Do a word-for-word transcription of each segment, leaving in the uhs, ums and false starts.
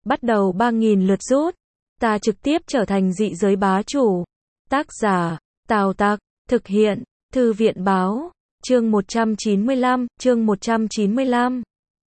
bắt đầu ba nghìn lượt rút. Ta trực tiếp trở thành dị giới bá chủ. Tác giả, Tào Tặc, thực hiện, Thư viện báo, chương một trăm chín mươi lăm, chương một trăm chín mươi lăm.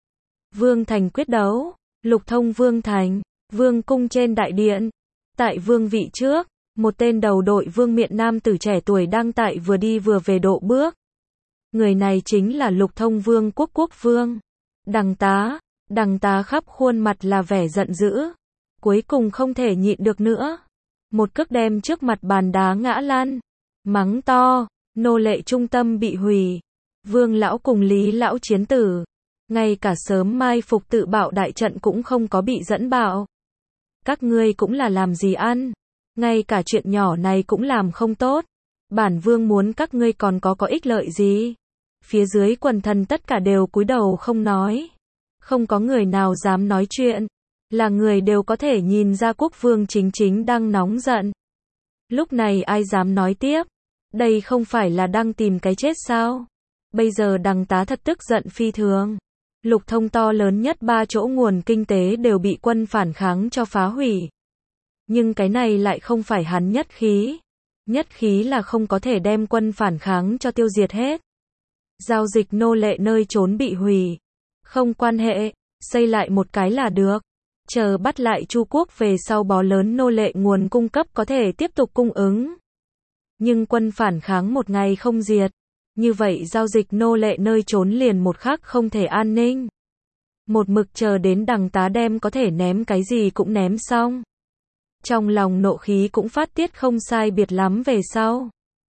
Vương Thành quyết đấu, Lục Thông Vương Thành, Vương cung trên đại điện. Tại vương vị trước, một tên đầu đội vương miện nam tử trẻ tuổi đang tại vừa đi vừa về độ bước. Người này chính là Lục Thông Vương Quốc Quốc Vương. Đằng tá, đằng tá khắp khuôn mặt là vẻ giận dữ. Cuối cùng không thể nhịn được nữa. Một cước đem trước mặt bàn đá ngã lăn. Mắng to, nô lệ trung tâm bị hủy. Vương lão cùng Lý lão chiến tử. Ngay cả sớm mai phục tự bạo đại trận cũng không có bị dẫn bạo. Các ngươi cũng là làm gì ăn. Ngay cả chuyện nhỏ này cũng làm không tốt. Bản vương muốn các ngươi còn có có ích lợi gì. Phía dưới quần thần tất cả đều cúi đầu không nói. Không có người nào dám nói chuyện. Là người đều có thể nhìn ra quốc vương chính chính đang nóng giận. Lúc này ai dám nói tiếp. Đây không phải là đang tìm cái chết sao. Bây giờ đằng tá thật tức giận phi thường. Lục Thông to lớn nhất ba chỗ nguồn kinh tế đều bị quân phản kháng cho phá hủy. Nhưng cái này lại không phải hắn nhất khí. Nhất khí là không có thể đem quân phản kháng cho tiêu diệt hết. Giao dịch nô lệ nơi trốn bị hủy. Không quan hệ, xây lại một cái là được. Chờ bắt lại Chu quốc về sau bó lớn nô lệ nguồn cung cấp có thể tiếp tục cung ứng. Nhưng quân phản kháng một ngày không diệt. Như vậy giao dịch nô lệ nơi trốn liền một khắc không thể an ninh. Một mực chờ đến đằng tá đem có thể ném cái gì cũng ném xong. Trong lòng nộ khí cũng phát tiết không sai biệt lắm về sau.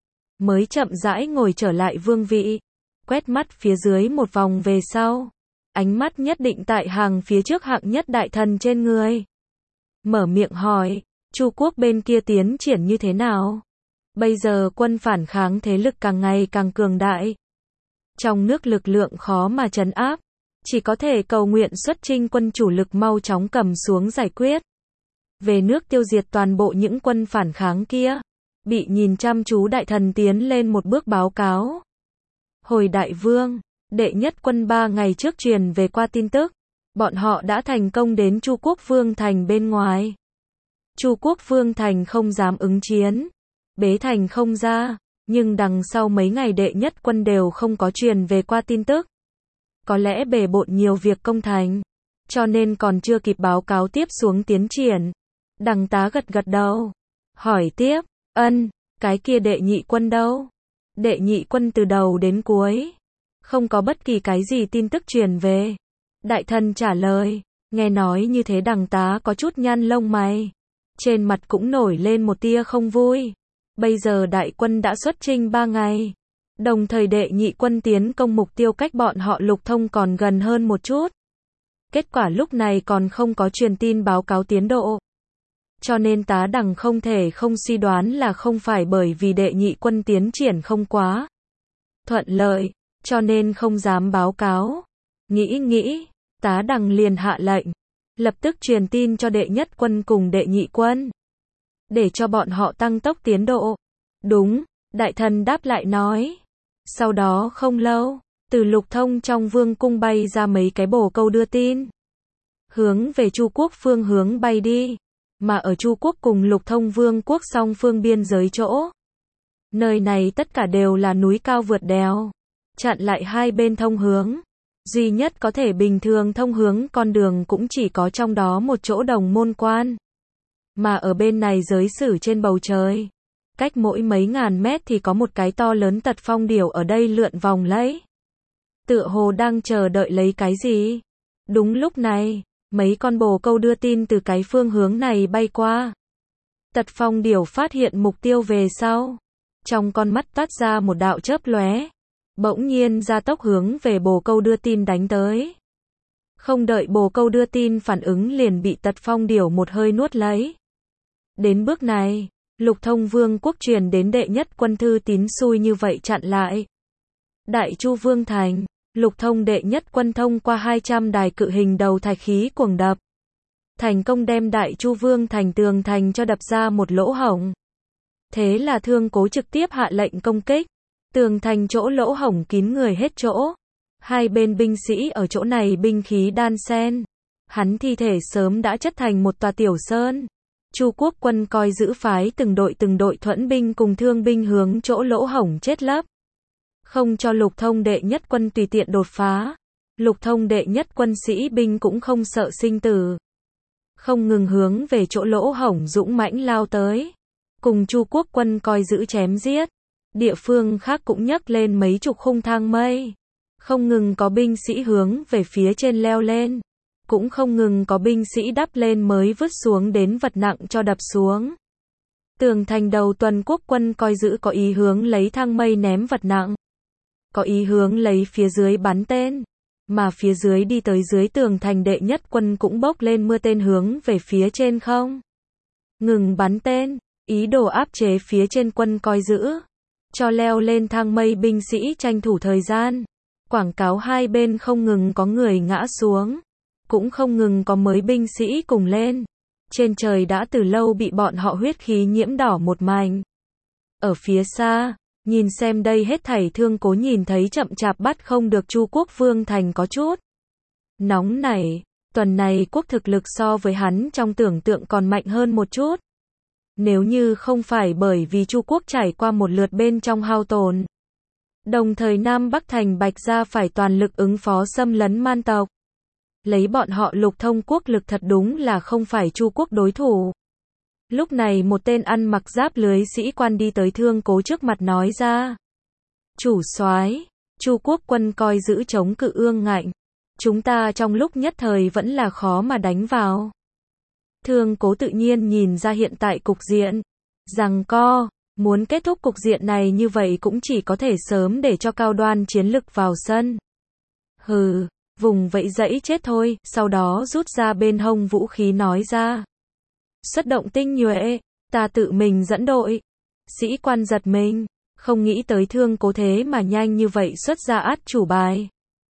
Mới chậm rãi ngồi trở lại vương vị. Quét mắt phía dưới một vòng về sau. Ánh mắt nhất định tại hàng phía trước hạng nhất đại thần trên người. Mở miệng hỏi, Chu quốc bên kia tiến triển như thế nào? Bây giờ quân phản kháng thế lực càng ngày càng cường đại. Trong nước lực lượng khó mà trấn áp. Chỉ có thể cầu nguyện xuất chinh quân chủ lực mau chóng cầm xuống giải quyết. Về nước tiêu diệt toàn bộ những quân phản kháng kia. Bị nhìn chăm chú đại thần tiến lên một bước báo cáo. Hồi đại vương, đệ nhất quân ba ngày trước truyền về qua tin tức. Bọn họ đã thành công đến Chu quốc Vương Thành bên ngoài. Chu quốc Vương Thành không dám ứng chiến. Bế thành không ra, nhưng đằng sau mấy ngày đệ nhất quân đều không có truyền về qua tin tức. Có lẽ bề bộn nhiều việc công thành, cho nên còn chưa kịp báo cáo tiếp xuống tiến triển. Đằng tá gật gật đầu, hỏi tiếp, ân, cái kia đệ nhị quân đâu? Đệ nhị quân từ đầu đến cuối, không có bất kỳ cái gì tin tức truyền về. Đại thần trả lời, nghe nói như thế đằng tá có chút nhăn lông mày, trên mặt cũng nổi lên một tia không vui. Bây giờ đại quân đã xuất chinh ba ngày. Đồng thời đệ nhị quân tiến công mục tiêu cách bọn họ Lục Thông còn gần hơn một chút. Kết quả lúc này còn không có truyền tin báo cáo tiến độ. Cho nên tá đằng không thể không suy đoán là không phải bởi vì đệ nhị quân tiến triển không quá thuận lợi, cho nên không dám báo cáo. Nghĩ nghĩ, tá đằng liền hạ lệnh. Lập tức truyền tin cho đệ nhất quân cùng đệ nhị quân. Để cho bọn họ tăng tốc tiến độ. Đúng, đại thần đáp lại nói. Sau đó không lâu, từ Lục Thông trong vương cung bay ra mấy cái bồ câu đưa tin. Hướng về Chu quốc phương hướng bay đi. Mà ở Chu quốc cùng Lục Thông vương quốc song phương biên giới chỗ. Nơi này tất cả đều là núi cao vượt đèo. Chặn lại hai bên thông hướng. Duy nhất có thể bình thường thông hướng con đường cũng chỉ có trong đó một chỗ Đồng Môn Quan. Mà ở bên này giới sử trên bầu trời, cách mỗi mấy ngàn mét thì có một cái to lớn tật phong điểu ở đây lượn vòng lấy. Tựa hồ đang chờ đợi lấy cái gì. Đúng lúc này, mấy con bồ câu đưa tin từ cái phương hướng này bay qua. Tật phong điểu phát hiện mục tiêu về sau. Trong con mắt toát ra một đạo chớp lóe. Bỗng nhiên ra tốc hướng về bồ câu đưa tin đánh tới. Không đợi bồ câu đưa tin phản ứng liền bị tật phong điểu một hơi nuốt lấy. Đến bước này, Lục Thông Vương quốc truyền đến đệ nhất quân thư tín xui như vậy chặn lại. Đại Chu Vương Thành, Lục Thông đệ nhất quân thông qua hai trăm đài cự hình đầu thạch khí cuồng đập. Thành công đem Đại Chu Vương Thành tường thành cho đập ra một lỗ hổng. Thế là Thương Cố trực tiếp hạ lệnh công kích. Tường thành chỗ lỗ hổng kín người hết chỗ. Hai bên binh sĩ ở chỗ này binh khí đan xen. hắn thi thể sớm đã chất thành một tòa tiểu sơn. Chu quốc quân coi giữ phái từng đội từng đội thuẫn binh cùng thương binh hướng chỗ lỗ hổng chết lấp. Không cho Lục Thông đệ nhất quân tùy tiện đột phá. Lục Thông đệ nhất quân sĩ binh cũng không sợ sinh tử. Không ngừng hướng về chỗ lỗ hổng dũng mãnh lao tới. Cùng Chu quốc quân coi giữ chém giết. Địa phương khác cũng nhấc lên mấy chục khung thang mây. Không ngừng có binh sĩ hướng về phía trên leo lên. Cũng không ngừng có binh sĩ đắp lên mới vứt xuống đến vật nặng cho đập xuống. Tường thành đầu tuần quốc quân coi giữ có ý hướng lấy thang mây ném vật nặng. Có ý hướng lấy phía dưới bắn tên. Mà phía dưới đi tới dưới tường thành đệ nhất quân cũng bốc lên mưa tên hướng về phía trên không. Ngừng bắn tên, ý đồ áp chế phía trên quân coi giữ. Cho leo lên thang mây binh sĩ tranh thủ thời gian. Quảng cáo hai bên không ngừng có người ngã xuống. Cũng không ngừng có mới binh sĩ cùng lên. Trên trời đã từ lâu bị bọn họ huyết khí nhiễm đỏ một mảnh. Ở phía xa, nhìn xem đây hết thảy Thương Cố nhìn thấy chậm chạp bắt không được Chu quốc vương thành có chút nóng nảy. Tuần này quốc thực lực so với hắn trong tưởng tượng còn mạnh hơn một chút. Nếu như không phải bởi vì Chu quốc trải qua một lượt bên trong hao tổn. Đồng thời Nam Bắc thành Bạch Gia phải toàn lực ứng phó xâm lấn man tộc. Lấy bọn họ Lục Thông quốc lực thật đúng là không phải Chu quốc đối thủ. Lúc này một tên ăn mặc giáp lưới sĩ quan đi tới Thương Cố trước mặt nói ra. Chủ soái, Chu quốc quân coi giữ chống cự ương ngạnh. Chúng ta trong lúc nhất thời vẫn là khó mà đánh vào. Thương Cố tự nhiên nhìn ra hiện tại cục diện. Rằng co, muốn kết thúc cục diện này như vậy cũng chỉ có thể sớm để cho cao đoan chiến lực vào sân. Hừ, vùng vẫy dẫy chết thôi, sau đó rút ra bên hông vũ khí nói ra. Xuất động tinh nhuệ, ta tự mình dẫn đội. Sĩ quan giật mình, không nghĩ tới Thương Cố thế mà nhanh như vậy xuất ra át chủ bài.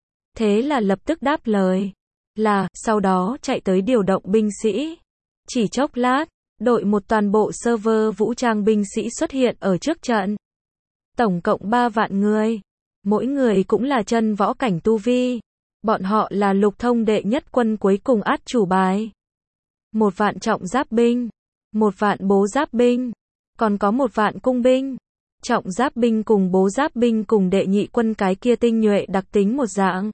Thế là lập tức đáp lời. Là, sau đó chạy tới điều động binh sĩ. Chỉ chốc lát, đội một toàn bộ server vũ trang binh sĩ xuất hiện ở trước trận. Tổng cộng ba vạn người. Mỗi người cũng là chân võ cảnh tu vi. Bọn họ là Lục Thông đệ nhất quân cuối cùng át chủ bài. Một vạn trọng giáp binh. Một vạn bố giáp binh. Còn có một vạn cung binh. Trọng giáp binh cùng bố giáp binh cùng đệ nhị quân cái kia tinh nhuệ đặc tính một dạng.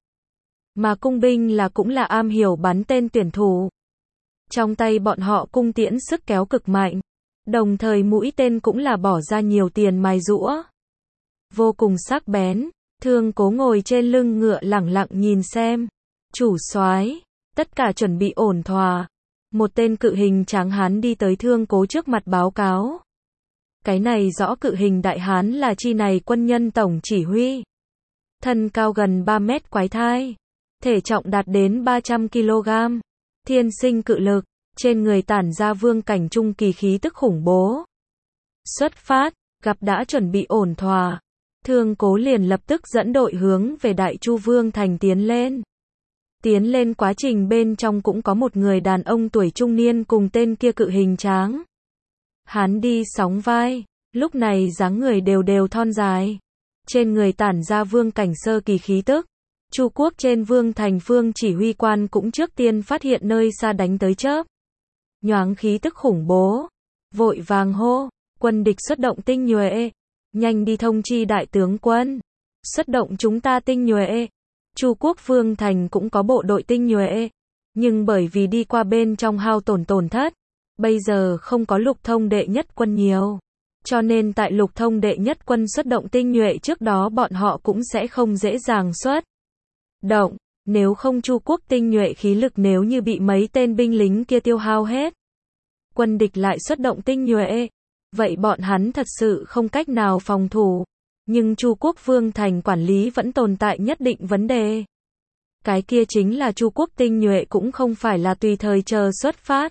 Mà cung binh là cũng là am hiểu bắn tên tuyển thủ. Trong tay bọn họ cung tiễn sức kéo cực mạnh. Đồng thời mũi tên cũng là bỏ ra nhiều tiền mài giũa. Vô cùng sắc bén. Thương Cố ngồi trên lưng ngựa lẳng lặng nhìn xem. Chủ soái, tất cả chuẩn bị ổn thỏa. Một tên cự hình tráng hán đi tới Thương Cố trước mặt báo cáo. Cái này rõ cự hình đại hán là chi này quân nhân tổng chỉ huy. Thân cao gần ba mét quái thai. Thể trọng đạt đến ba trăm ki lô gam. Thiên sinh cự lực. Trên người tản ra vương cảnh trung kỳ khí tức khủng bố. Xuất phát, gặp đã chuẩn bị ổn thỏa. Thương Cố liền lập tức dẫn đội hướng về Đại Chu Vương thành tiến lên. Tiến lên quá trình bên trong cũng có một người đàn ông tuổi trung niên cùng tên kia cự hình tráng. Hắn đi sóng vai, lúc này dáng người đều đều thon dài. Trên người tản ra vương cảnh sơ kỳ khí tức. Chu quốc trên vương thành phương chỉ huy quan cũng trước tiên phát hiện nơi xa đánh tới chớp. Nhoáng khí tức khủng bố. Vội vàng hô, quân địch xuất động tinh nhuệ. Nhanh đi thông chi đại tướng quân. Xuất động chúng ta tinh nhuệ. Chu quốc vương thành cũng có bộ đội tinh nhuệ. Nhưng bởi vì đi qua bên trong hao tổn tổn thất. Bây giờ không có Lục Thông đệ nhất quân nhiều. Cho nên tại Lục Thông đệ nhất quân xuất động tinh nhuệ trước đó bọn họ cũng sẽ không dễ dàng xuất động. Nếu không Chu quốc tinh nhuệ khí lực nếu như bị mấy tên binh lính kia tiêu hao hết. Quân địch lại xuất động tinh nhuệ. Vậy bọn hắn thật sự không cách nào phòng thủ. Nhưng Chu quốc vương thành quản lý vẫn tồn tại nhất định vấn đề. Cái kia chính là Chu quốc tinh nhuệ cũng không phải là tùy thời chờ xuất phát.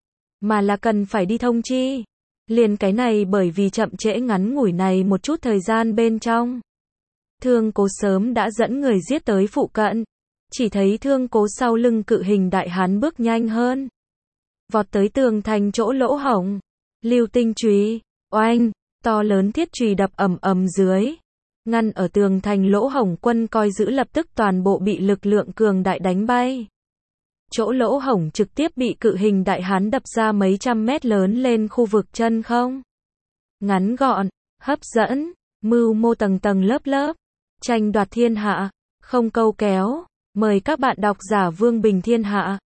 Mà là cần phải đi thông chi. Liền cái này bởi vì chậm trễ ngắn ngủi này một chút thời gian bên trong. Thương Cố sớm đã dẫn người giết tới phụ cận. Chỉ thấy Thương Cố sau lưng cự hình đại hán bước nhanh hơn. Vọt tới tường thành chỗ lỗ hổng. Lưu tinh chùy, oanh, to lớn thiết chùy đập ầm ầm dưới. Ngăn ở tường thành lỗ hổng quân coi giữ lập tức toàn bộ bị lực lượng cường đại đánh bay. chỗ lỗ hổng trực tiếp bị cự hình đại hán đập ra mấy trăm mét lớn lên khu vực chân không. Ngắn gọn, hấp dẫn, mưu mô tầng tầng lớp lớp, tranh đoạt thiên hạ, không câu kéo. Mời các bạn đọc giả Vương Bình Thiên Hạ.